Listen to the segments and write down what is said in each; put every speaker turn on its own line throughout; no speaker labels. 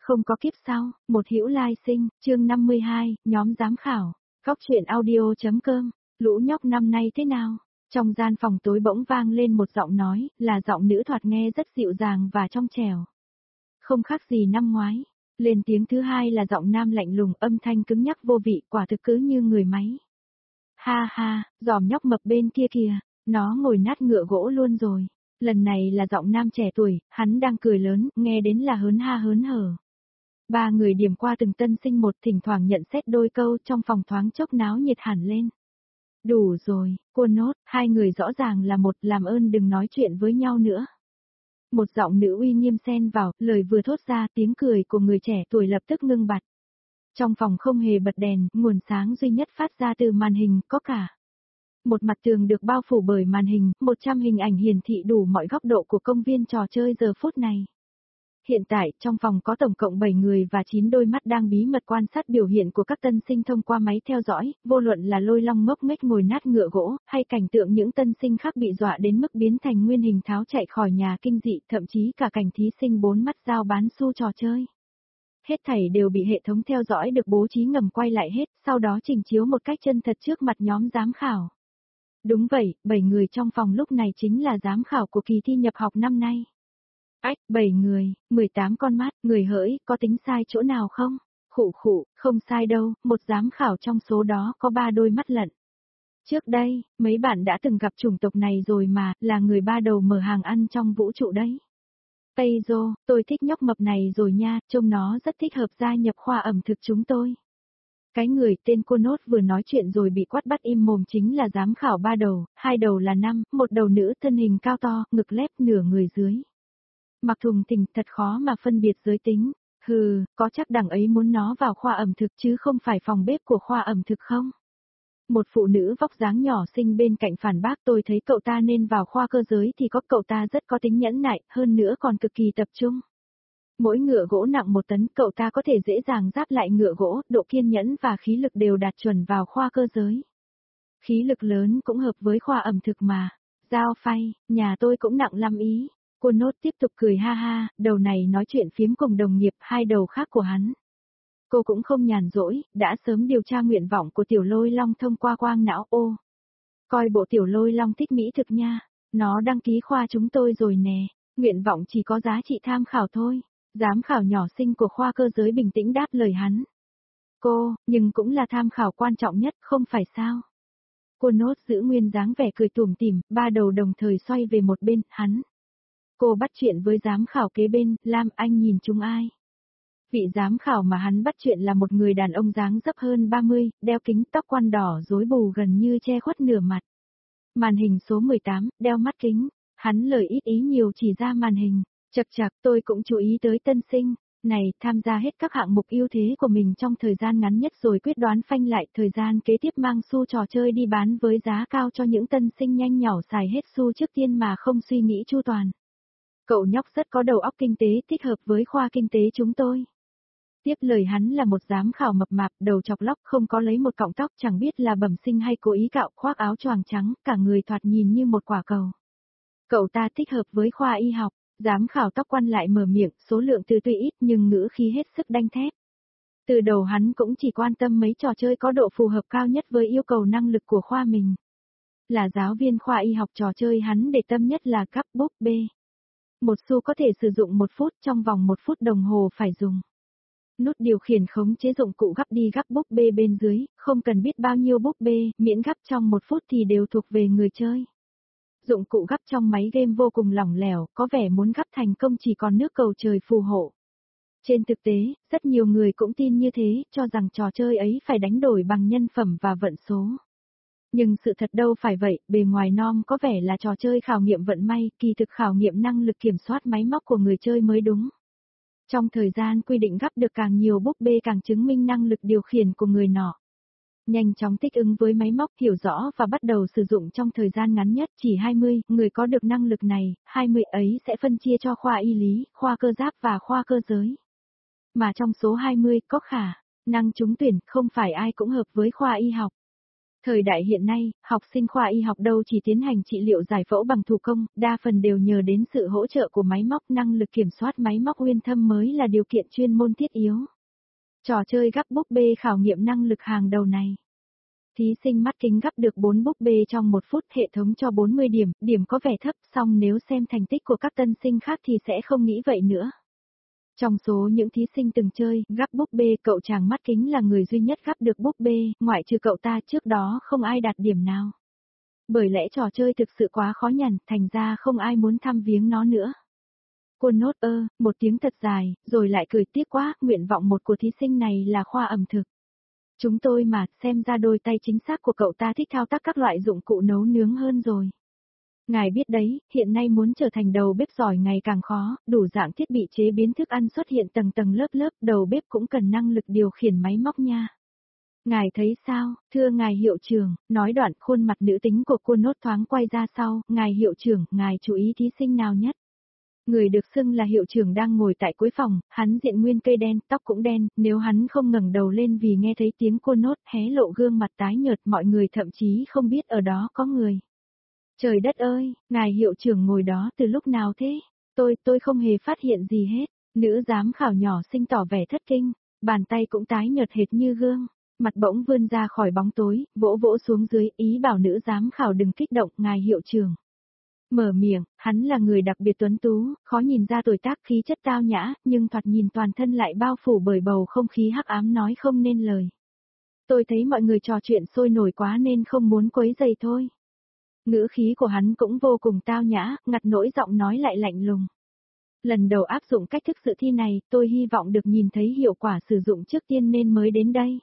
Không có kiếp sau, một hữu lai sinh, chương 52, nhóm giám khảo, góc truyện audio.com, lũ nhóc năm nay thế nào? Trong gian phòng tối bỗng vang lên một giọng nói, là giọng nữ thoạt nghe rất dịu dàng và trong trẻo. Không khác gì năm ngoái. Lên tiếng thứ hai là giọng nam lạnh lùng, âm thanh cứng nhắc vô vị, quả thực cứ như người máy. Ha ha, giòm nhóc mập bên kia kìa, nó ngồi nát ngựa gỗ luôn rồi. Lần này là giọng nam trẻ tuổi, hắn đang cười lớn, nghe đến là hớn ha hớn hở. Ba người điểm qua từng tân sinh một, thỉnh thoảng nhận xét đôi câu, trong phòng thoáng chốc náo nhiệt hẳn lên. Đủ rồi, cô nốt, hai người rõ ràng là một, làm ơn đừng nói chuyện với nhau nữa. Một giọng nữ uy nghiêm xen vào, lời vừa thốt ra, tiếng cười của người trẻ tuổi lập tức ngưng bặt. Trong phòng không hề bật đèn, nguồn sáng duy nhất phát ra từ màn hình, có cả. Một mặt tường được bao phủ bởi màn hình, 100 hình ảnh hiển thị đủ mọi góc độ của công viên trò chơi giờ phút này. Hiện tại, trong phòng có tổng cộng 7 người và 9 đôi mắt đang bí mật quan sát biểu hiện của các tân sinh thông qua máy theo dõi, vô luận là Lôi Long ngốc nghếch ngồi nát ngựa gỗ, hay cảnh tượng những tân sinh khác bị dọa đến mức biến thành nguyên hình tháo chạy khỏi nhà kinh dị, thậm chí cả cảnh thí sinh 4 mắt dao bán xu trò chơi. Hết thảy đều bị hệ thống theo dõi được bố trí ngầm quay lại hết, sau đó trình chiếu một cách chân thật trước mặt nhóm giám khảo. Đúng vậy, 7 người trong phòng lúc này chính là giám khảo của kỳ thi nhập học năm nay. Ách, 7 người, 18 con mắt, người hỡi, có tính sai chỗ nào không? Khụ khụ, không sai đâu, một giám khảo trong số đó có 3 đôi mắt lận. Trước đây, mấy bạn đã từng gặp chủng tộc này rồi mà, là người ba đầu mở hàng ăn trong vũ trụ đấy. Tây Dô, tôi thích nhóc mập này rồi nha, trông nó rất thích hợp gia nhập khoa ẩm thực chúng tôi. Cái người tên cô nốt vừa nói chuyện rồi bị quát bắt im mồm chính là giám khảo ba đầu, hai đầu là nam, một đầu nữ thân hình cao to, ngực lép nửa người dưới. Mặc thùng thình thật khó mà phân biệt giới tính, có chắc đằng ấy muốn nó vào khoa ẩm thực chứ không phải phòng bếp của khoa ẩm thực không? Một phụ nữ vóc dáng nhỏ xinh bên cạnh phản bác tôi thấy cậu ta nên vào khoa cơ giới thì có cậu ta rất có tính nhẫn nại, hơn nữa còn cực kỳ tập trung. Mỗi ngựa gỗ nặng 1 tấn cậu ta có thể dễ dàng giáp lại ngựa gỗ, độ kiên nhẫn và khí lực đều đạt chuẩn vào khoa cơ giới. Khí lực lớn cũng hợp với khoa ẩm thực mà. Dao phay, nhà tôi cũng nặng lắm ý. Cô nốt tiếp tục cười ha ha, đầu này nói chuyện phiếm cùng đồng nghiệp, hai đầu khác của hắn. Cô cũng không nhàn rỗi, đã sớm điều tra nguyện vọng của tiểu lôi long thông qua quang não ô. Coi bộ tiểu lôi long thích mỹ thực nha, nó đăng ký khoa chúng tôi rồi nè, nguyện vọng chỉ có giá trị tham khảo thôi. Giám khảo nhỏ xinh của khoa cơ giới bình tĩnh đáp lời hắn. Cô, nhưng cũng là tham khảo quan trọng nhất, không phải sao? Cô nốt giữ nguyên dáng vẻ cười tủm tỉm, ba đầu đồng thời xoay về một bên, hắn. Cô bắt chuyện với giám khảo kế bên, Lam anh nhìn chúng ai? Vị giám khảo mà hắn bắt chuyện là một người đàn ông dáng dấp hơn 30, đeo kính tóc quăn đỏ rối bù gần như che khuất nửa mặt. Màn hình số 18, đeo mắt kính, hắn lời ít ý nhiều chỉ ra màn hình. Chậc chậc, tôi cũng chú ý tới tân sinh, này, tham gia hết các hạng mục ưu thế của mình trong thời gian ngắn nhất rồi quyết đoán phanh lại thời gian kế tiếp mang xu trò chơi đi bán với giá cao cho những tân sinh nhanh nhỏ xài hết xu trước tiên mà không suy nghĩ chu toàn. Cậu nhóc rất có đầu óc kinh tế thích hợp với khoa kinh tế chúng tôi. Tiếp lời hắn là một giám khảo mập mạp, đầu chọc lóc không có lấy một cọng tóc chẳng biết là bẩm sinh hay cố ý cạo, khoác áo choàng trắng, cả người thoạt nhìn như một quả cầu. Cậu ta thích hợp với khoa y học. Giám khảo tóc quăn lại mở miệng, số lượng từ tuy ít nhưng ngữ khí hết sức đanh thép. Từ đầu hắn cũng chỉ quan tâm mấy trò chơi có độ phù hợp cao nhất với yêu cầu năng lực của khoa mình. Là giáo viên khoa y học trò chơi hắn để tâm nhất là gắp búp bê. Một xu có thể sử dụng 1 phút, trong vòng 1 phút đồng hồ phải dùng. Nút điều khiển khống chế dụng cụ gắp đi gắp búp bê bên dưới, không cần biết bao nhiêu búp bê, miễn gắp trong 1 phút thì đều thuộc về người chơi. Dụng cụ gắp trong máy game vô cùng lỏng lẻo, có vẻ muốn gắp thành công chỉ còn nước cầu trời phù hộ. Trên thực tế, rất nhiều người cũng tin như thế, cho rằng trò chơi ấy phải đánh đổi bằng nhân phẩm và vận số. Nhưng sự thật đâu phải vậy, bề ngoài nom có vẻ là trò chơi khảo nghiệm vận may, kỳ thực khảo nghiệm năng lực kiểm soát máy móc của người chơi mới đúng. Trong thời gian quy định gắp được càng nhiều búp bê càng chứng minh năng lực điều khiển của người nọ. Nhanh chóng thích ứng với máy móc, hiểu rõ và bắt đầu sử dụng trong thời gian ngắn nhất, chỉ 20 người có được năng lực này, 20 ấy sẽ phân chia cho khoa y lý, khoa cơ giáp và khoa cơ giới. Mà trong số 20 có khả năng trúng tuyển, không phải ai cũng hợp với khoa y học. Thời đại hiện nay, học sinh khoa y học đâu chỉ tiến hành trị liệu giải phẫu bằng thủ công, đa phần đều nhờ đến sự hỗ trợ của máy móc, năng lực kiểm soát máy móc uyên thâm mới là điều kiện chuyên môn thiết yếu. Trò chơi gắp búp bê khảo nghiệm năng lực hàng đầu này. Thí sinh mắt kính gắp được 4 búp bê trong 1 phút, hệ thống cho 40 điểm, điểm có vẻ thấp, song nếu xem thành tích của các tân sinh khác thì sẽ không nghĩ vậy nữa. Trong số những thí sinh từng chơi, gắp búp bê, cậu chàng mắt kính là người duy nhất gắp được búp bê, ngoại trừ cậu ta trước đó không ai đạt điểm nào. Bởi lẽ trò chơi thực sự quá khó nhằn, thành ra không ai muốn thăm viếng nó nữa. Cô nốt một tiếng thật dài, rồi lại cười tiếc quá, nguyện vọng một của thí sinh này là khoa ẩm thực. Chúng tôi mà, xem ra đôi tay chính xác của cậu ta thích thao tác các loại dụng cụ nấu nướng hơn rồi. Ngài biết đấy, hiện nay muốn trở thành đầu bếp giỏi ngày càng khó, đủ dạng thiết bị chế biến thức ăn xuất hiện tầng tầng lớp lớp, đầu bếp cũng cần năng lực điều khiển máy móc nha. Ngài thấy sao, thưa ngài hiệu trưởng, nói đoạn khuôn mặt nữ tính của cô nốt thoáng quay ra sau, ngài hiệu trưởng, ngài chú ý thí sinh nào nhất? Người được xưng là hiệu trưởng đang ngồi tại cuối phòng, hắn diện nguyên cây đen, tóc cũng đen, nếu hắn không ngẩng đầu lên vì nghe thấy tiếng cô nốt hé lộ gương mặt tái nhợt, mọi người thậm chí không biết ở đó có người. Trời đất ơi, ngài hiệu trưởng ngồi đó từ lúc nào thế? Tôi không hề phát hiện gì hết. Nữ giám khảo nhỏ xinh tỏ vẻ thất kinh, bàn tay cũng tái nhợt hệt như gương, mặt bỗng vươn ra khỏi bóng tối, vỗ vỗ xuống dưới, ý bảo nữ giám khảo đừng kích động, ngài hiệu trưởng. Mở miệng, hắn là người đặc biệt tuấn tú, khó nhìn ra tuổi tác, khí chất tao nhã, nhưng thoạt nhìn toàn thân lại bao phủ bởi bầu không khí hắc ám nói không nên lời. Tôi thấy mọi người trò chuyện sôi nổi quá nên không muốn quấy rầy thôi. Ngữ khí của hắn cũng vô cùng tao nhã, ngặt nỗi giọng nói lại lạnh lùng. Lần đầu áp dụng cách thức dự thi này, tôi hy vọng được nhìn thấy hiệu quả sử dụng trước tiên nên mới đến đây.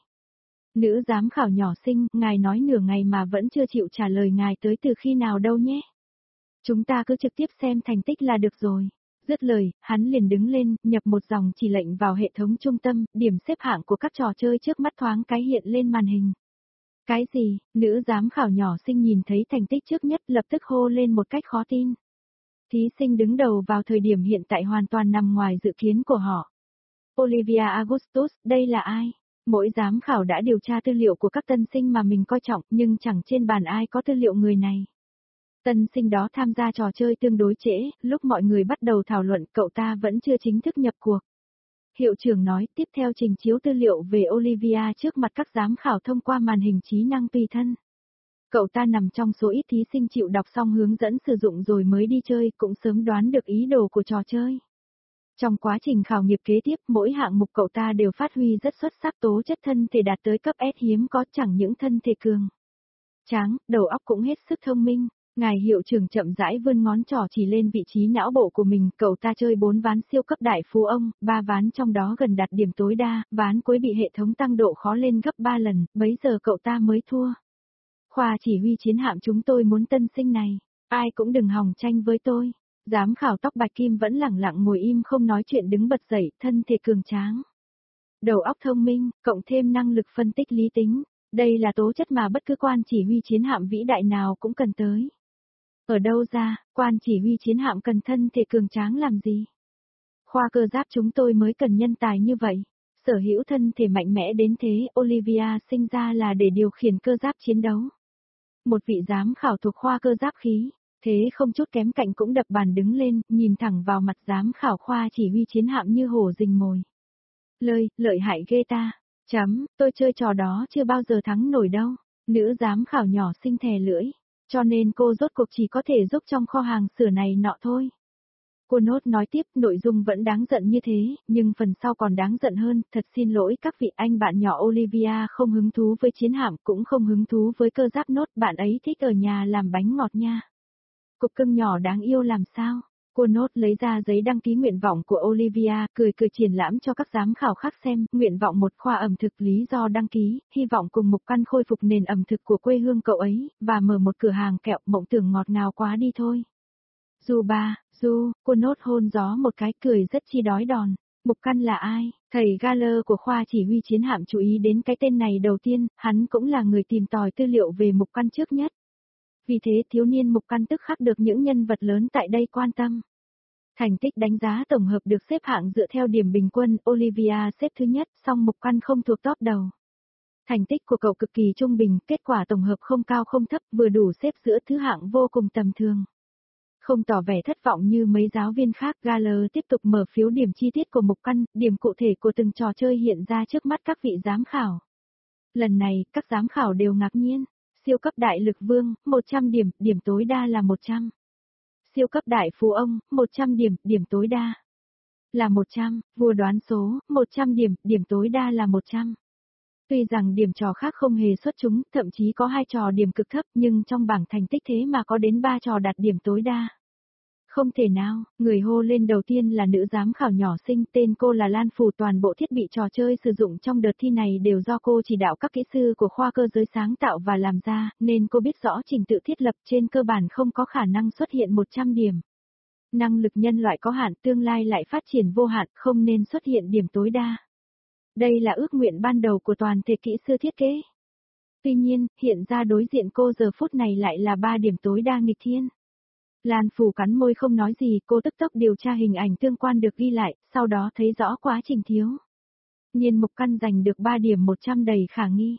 Nữ giám khảo nhỏ xinh, ngài nói nửa ngày mà vẫn chưa chịu trả lời ngài tới từ khi nào đâu nhé. Chúng ta cứ trực tiếp xem thành tích là được rồi. Dứt lời, hắn liền đứng lên, nhập một dòng chỉ lệnh vào hệ thống trung tâm, điểm xếp hạng của các trò chơi trước mắt thoáng cái hiện lên màn hình. Cái gì, nữ giám khảo nhỏ xinh nhìn thấy thành tích trước nhất lập tức hô lên một cách khó tin. Thí sinh đứng đầu vào thời điểm hiện tại hoàn toàn nằm ngoài dự kiến của họ. Olivia Augustus, đây là ai? Mỗi giám khảo đã điều tra tư liệu của các tân sinh mà mình coi trọng nhưng chẳng trên bàn ai có tư liệu người này. Tân sinh đó tham gia trò chơi tương đối trễ, lúc mọi người bắt đầu thảo luận cậu ta vẫn chưa chính thức nhập cuộc. Hiệu trưởng nói tiếp theo trình chiếu tư liệu về Olivia trước mặt các giám khảo thông qua màn hình trí năng tùy thân. Cậu ta nằm trong số ít thí sinh chịu đọc xong hướng dẫn sử dụng rồi mới đi chơi, cũng sớm đoán được ý đồ của trò chơi. Trong quá trình khảo nghiệp kế tiếp, mỗi hạng mục cậu ta đều phát huy rất xuất sắc, tố chất thân thể đạt tới cấp S hiếm có, chẳng những thân thể cường tráng, đầu óc cũng hết sức thông minh. Ngài hiệu trưởng chậm rãi vươn ngón trỏ chỉ lên vị trí não bộ của mình, cậu ta chơi 4 ván siêu cấp đại phú ông, 3 ván trong đó gần đạt điểm tối đa, ván cuối bị hệ thống tăng độ khó lên gấp 3 lần, bấy giờ cậu ta mới thua. Khoa chỉ huy chiến hạm chúng tôi muốn tân sinh này, ai cũng đừng hòng tranh với tôi. Giám khảo tóc bạch kim vẫn lẳng lặng ngồi im không nói chuyện đứng bật dậy, thân thể cường tráng. Đầu óc thông minh, cộng thêm năng lực phân tích lý tính, đây là tố chất mà bất cứ quan chỉ huy chiến hạm vĩ đại nào cũng cần tới. Ở đâu ra, quan chỉ huy chiến hạm cần thân thể cường tráng làm gì? Khoa cơ giáp chúng tôi mới cần nhân tài như vậy. Sở hữu thân thể mạnh mẽ đến thế, Olivia sinh ra là để điều khiển cơ giáp chiến đấu. Một vị giám khảo thuộc khoa cơ giáp khí, thế không chút kém cạnh cũng đập bàn đứng lên, nhìn thẳng vào mặt giám khảo khoa chỉ huy chiến hạm như hổ rình mồi. Lợi hại ghê ta. Tôi chơi trò đó chưa bao giờ thắng nổi đâu. Nữ giám khảo nhỏ xinh thè lưỡi. Cho nên cô rốt cuộc chỉ có thể giúp trong kho hàng sửa này nọ thôi. Cô nốt nói tiếp, nội dung vẫn đáng giận như thế, nhưng phần sau còn đáng giận hơn, thật xin lỗi các vị, anh bạn nhỏ Olivia không hứng thú với chiến hạm, cũng không hứng thú với cơ giáp nốt, bạn ấy thích ở nhà làm bánh ngọt nha. Cục cưng nhỏ đáng yêu làm sao? Cô nốt lấy ra giấy đăng ký nguyện vọng của Olivia, cười triển lãm cho các giám khảo khác xem, nguyện vọng một khoa ẩm thực, lý do đăng ký, hy vọng cùng Mục Căn khôi phục nền ẩm thực của quê hương cậu ấy, và mở một cửa hàng kẹo, mộng tưởng ngọt ngào quá đi thôi. Cô nốt hôn gió một cái, cười rất chi đói đòn. Mục Căn là ai? Thầy Galler của khoa chỉ huy chiến hạm chú ý đến cái tên này đầu tiên, hắn cũng là người tìm tòi tư liệu về Mục Căn trước nhất. Vì thế thiếu niên Mục Căn tức khắc được những nhân vật lớn tại đây quan tâm. Thành tích đánh giá tổng hợp được xếp hạng dựa theo điểm bình quân, Olivia xếp thứ nhất, song Mục Căn không thuộc top đầu. Thành tích của cậu cực kỳ trung bình, kết quả tổng hợp không cao không thấp, vừa đủ xếp giữa thứ hạng vô cùng tầm thường. Không tỏ vẻ thất vọng như mấy giáo viên khác, Galler tiếp tục mở phiếu điểm chi tiết của mục căn, điểm cụ thể của từng trò chơi hiện ra trước mắt các vị giám khảo. Lần này, các giám khảo đều ngạc nhiên. Siêu cấp đại lực vương, 100 điểm, điểm tối đa là 100. Siêu cấp đại phú ông, 100 điểm, điểm tối đa là 100. Vua đoán số, 100 điểm, điểm tối đa là 100. Tuy rằng điểm trò khác không hề xuất chúng, thậm chí có 2 trò điểm cực thấp, nhưng trong bảng thành tích thế mà có đến 3 trò đạt điểm tối đa. Không thể nào, người hô lên đầu tiên là nữ giám khảo nhỏ xinh, tên cô là Lan Phù, toàn bộ thiết bị trò chơi sử dụng trong đợt thi này đều do cô chỉ đạo các kỹ sư của khoa cơ giới sáng tạo và làm ra, nên cô biết rõ trình tự thiết lập trên cơ bản không có khả năng xuất hiện 100 điểm. Năng lực nhân loại có hạn, tương lai lại phát triển vô hạn, không nên xuất hiện điểm tối đa. Đây là ước nguyện ban đầu của toàn thể kỹ sư thiết kế. Tuy nhiên, hiện ra đối diện cô giờ phút này lại là 3 điểm tối đa nghịch thiên. Lan Phù cắn môi không nói gì, cô tức tốc điều tra hình ảnh tương quan được ghi lại, sau đó thấy rõ quá trình thiếu. Nhiên Mục Căn giành được 3 điểm 100 đầy khả nghi.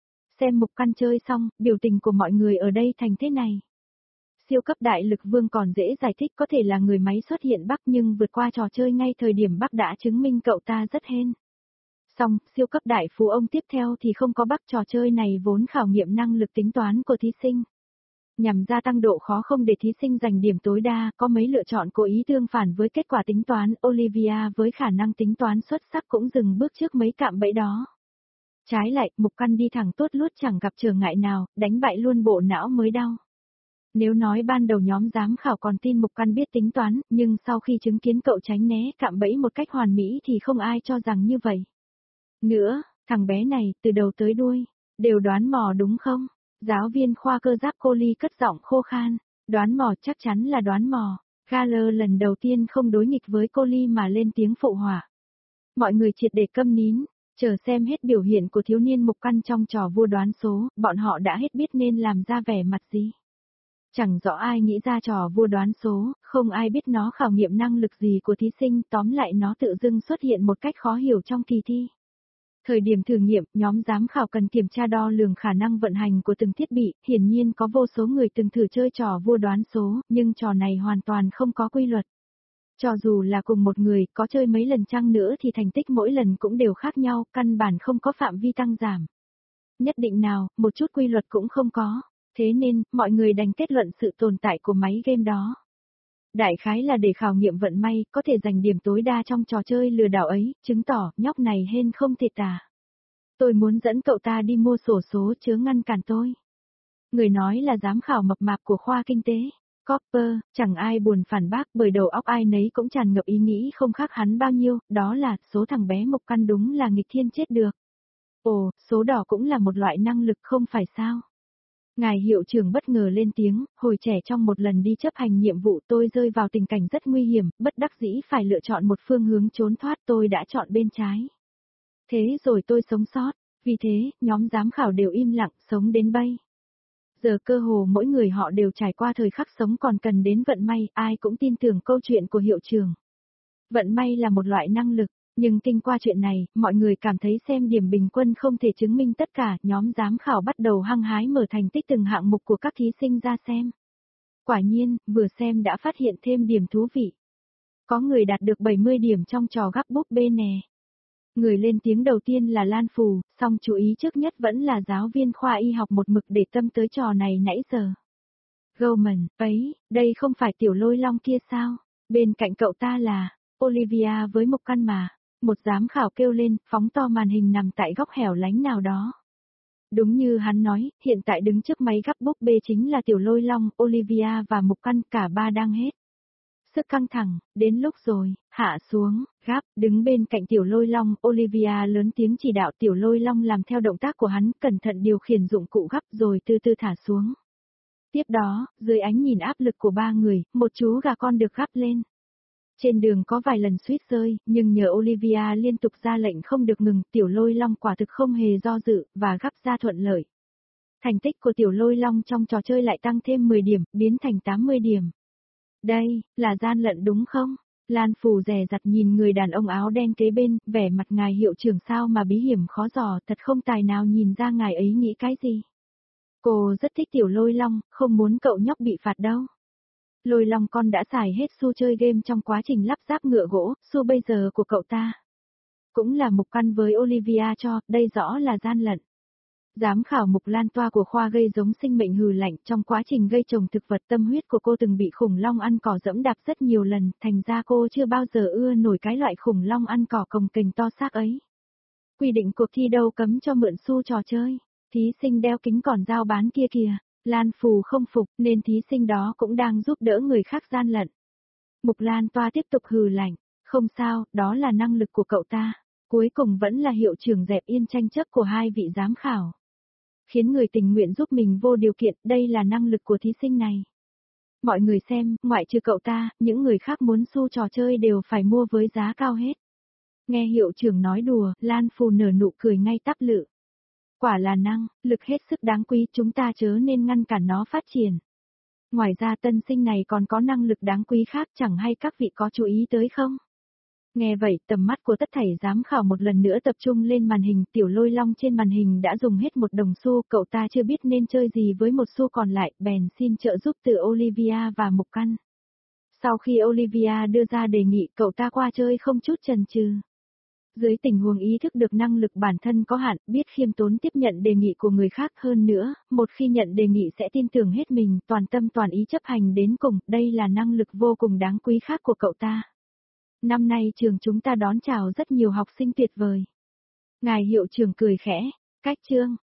Xem Mục Căn chơi xong, biểu tình của mọi người ở đây thành thế này. Siêu cấp đại lực vương còn dễ giải thích, có thể là người máy xuất hiện Bắc, nhưng vượt qua trò chơi ngay thời điểm Bắc đã chứng minh cậu ta rất hên. Xong, siêu cấp đại phú ông tiếp theo thì không có Bắc, trò chơi này vốn khảo nghiệm năng lực tính toán của thí sinh. Nhằm gia tăng độ khó không để thí sinh giành điểm tối đa, có mấy lựa chọn cố ý tương phản với kết quả tính toán, Olivia với khả năng tính toán xuất sắc cũng dừng bước trước mấy cạm bẫy đó. Trái lại, Mục Căn đi thẳng tốt lút chẳng gặp trở ngại nào, đánh bại luôn bộ não mới đau. Nếu nói ban đầu nhóm giám khảo còn tin Mục Căn biết tính toán, nhưng sau khi chứng kiến cậu tránh né cạm bẫy một cách hoàn mỹ thì không ai cho rằng như vậy. Nữa, thằng bé này, từ đầu tới đuôi, đều đoán mò đúng không? Giáo viên khoa cơ giáp cô Ly cất giọng khô khan, đoán mò chắc chắn là đoán mò. Galler lần đầu tiên không đối nghịch với cô Ly mà lên tiếng phụ họa. Mọi người triệt để câm nín, chờ xem hết biểu hiện của thiếu niên Mục Căn trong trò vua đoán số, bọn họ đã hết biết nên làm ra vẻ mặt gì. Chẳng rõ ai nghĩ ra trò vua đoán số, không ai biết nó khảo nghiệm năng lực gì của thí sinh, tóm lại nó tự dưng xuất hiện một cách khó hiểu trong kỳ thi. Thời điểm thử nghiệm, nhóm giám khảo cần kiểm tra đo lường khả năng vận hành của từng thiết bị, hiển nhiên có vô số người từng thử chơi trò vua đoán số, nhưng trò này hoàn toàn không có quy luật. Cho dù là cùng một người, có chơi mấy lần chăng nữa thì thành tích mỗi lần cũng đều khác nhau, căn bản không có phạm vi tăng giảm. Nhất định nào, một chút quy luật cũng không có. Thế nên, mọi người đành kết luận sự tồn tại của máy game đó. Đại khái là để khảo nghiệm vận may, có thể giành điểm tối đa trong trò chơi lừa đảo ấy, chứng tỏ nhóc này hên không thể tả. Tôi muốn dẫn cậu ta đi mua xổ số chớ ngăn cản tôi. Người nói là giám khảo mập mạp của khoa kinh tế. Copper, chẳng ai buồn phản bác bởi đầu óc ai nấy cũng tràn ngập ý nghĩ không khác hắn bao nhiêu, đó là số thằng bé Mục Căn đúng là nghịch thiên chết được. Ồ, số đỏ cũng là một loại năng lực không phải sao? Ngài hiệu trưởng bất ngờ lên tiếng, hồi trẻ trong một lần đi chấp hành nhiệm vụ tôi rơi vào tình cảnh rất nguy hiểm, bất đắc dĩ phải lựa chọn một phương hướng trốn thoát, tôi đã chọn bên trái. Thế rồi tôi sống sót, vì thế, nhóm giám khảo đều im lặng, sống đến bây giờ cơ hồ mỗi người họ đều trải qua thời khắc sống còn cần đến vận may, ai cũng tin tưởng câu chuyện của hiệu trưởng. Vận may là một loại năng lực, nhưng kinh qua chuyện này, mọi người cảm thấy xem điểm bình quân không thể chứng minh tất cả, nhóm giám khảo bắt đầu hăng hái mở thành tích từng hạng mục của các thí sinh ra xem. Quả nhiên, vừa xem đã phát hiện thêm điểm thú vị. Có người đạt được 70 điểm trong trò gắp búp bê nè. Người lên tiếng đầu tiên là Lan Phù, song chú ý trước nhất vẫn là giáo viên khoa y học một mực để tâm tới trò này nãy giờ. Goldman, ấy, đây không phải tiểu lôi long kia sao? Bên cạnh cậu ta là Olivia với Mục Căn mà. Một giám khảo kêu lên, phóng to màn hình nằm tại góc hẻo lánh nào đó. Đúng như hắn nói, hiện tại đứng trước máy gắp búp bê chính là tiểu lôi long, Olivia và Mục Căn, cả ba đang hết sức căng thẳng, đến lúc rồi, hạ xuống, gắp, đứng bên cạnh tiểu lôi long, Olivia lớn tiếng chỉ đạo tiểu lôi long làm theo động tác của hắn, cẩn thận điều khiển dụng cụ gắp rồi từ từ thả xuống. Tiếp đó, dưới ánh nhìn áp lực của ba người, một chú gà con được gắp lên. Trên đường có vài lần suýt rơi, nhưng nhờ Olivia liên tục ra lệnh không được ngừng, tiểu lôi long quả thực không hề do dự, và gắp ra thuận lợi. Thành tích của tiểu lôi long trong trò chơi lại tăng thêm 10 điểm, biến thành 80 điểm. Đây, là gian lận đúng không? Lan Phù dè dặt nhìn người đàn ông áo đen kế bên, vẻ mặt ngài hiệu trưởng sao mà bí hiểm khó dò, thật không tài nào nhìn ra ngài ấy nghĩ cái gì. Cô rất thích Tiểu Lôi Long, không muốn cậu nhóc bị phạt đâu. Lôi Long con đã xài hết xu chơi game trong quá trình lắp ráp ngựa gỗ, xu bây giờ của cậu ta. Cũng là Mục Căn với Olivia cho, đây rõ là gian lận. Giám khảo Mục Lan Toa của khoa gây giống sinh mệnh hừ lạnh, trong quá trình gây trồng thực vật tâm huyết của cô từng bị khủng long ăn cỏ dẫm đạp rất nhiều lần, thành ra cô chưa bao giờ ưa nổi cái loại khủng long ăn cỏ cồng kềnh to xác ấy. Quy định cuộc thi đâu cấm cho mượn xu trò chơi, thí sinh đeo kính còn giao bán kia kìa, Lan Phù không phục nên thí sinh đó cũng đang giúp đỡ người khác gian lận. Mục Lan Toa tiếp tục hừ lạnh, không sao, đó là năng lực của cậu ta. Cuối cùng vẫn là hiệu trưởng dẹp yên tranh chấp của hai vị giám khảo. Khiến người tình nguyện giúp mình vô điều kiện, đây là năng lực của thí sinh này. Mọi người xem, ngoại trừ cậu ta, những người khác muốn xu trò chơi đều phải mua với giá cao hết. Nghe hiệu trưởng nói đùa, Lan Phù nở nụ cười ngay tắp lự. Quả là năng, lực hết sức đáng quý, chúng ta chớ nên ngăn cản nó phát triển. Ngoài ra tân sinh này còn có năng lực đáng quý khác, chẳng hay các vị có chú ý tới không? Nghe vậy, tầm mắt của tất thảy giám khảo một lần nữa tập trung lên màn hình, Tiểu Lôi Long trên màn hình đã dùng hết một đồng xu, cậu ta chưa biết nên chơi gì với một xu còn lại, bèn xin trợ giúp từ Olivia và Mục Căn. Sau khi Olivia đưa ra đề nghị, cậu ta qua chơi không chút chần chừ. Dưới tình huống ý thức được năng lực bản thân có hạn, biết khiêm tốn tiếp nhận đề nghị của người khác hơn nữa, một khi nhận đề nghị sẽ tin tưởng hết mình, toàn tâm toàn ý chấp hành đến cùng, đây là năng lực vô cùng đáng quý khác của cậu ta. Năm nay trường chúng ta đón chào rất nhiều học sinh tuyệt vời. Ngài hiệu trưởng cười khẽ, cách chương.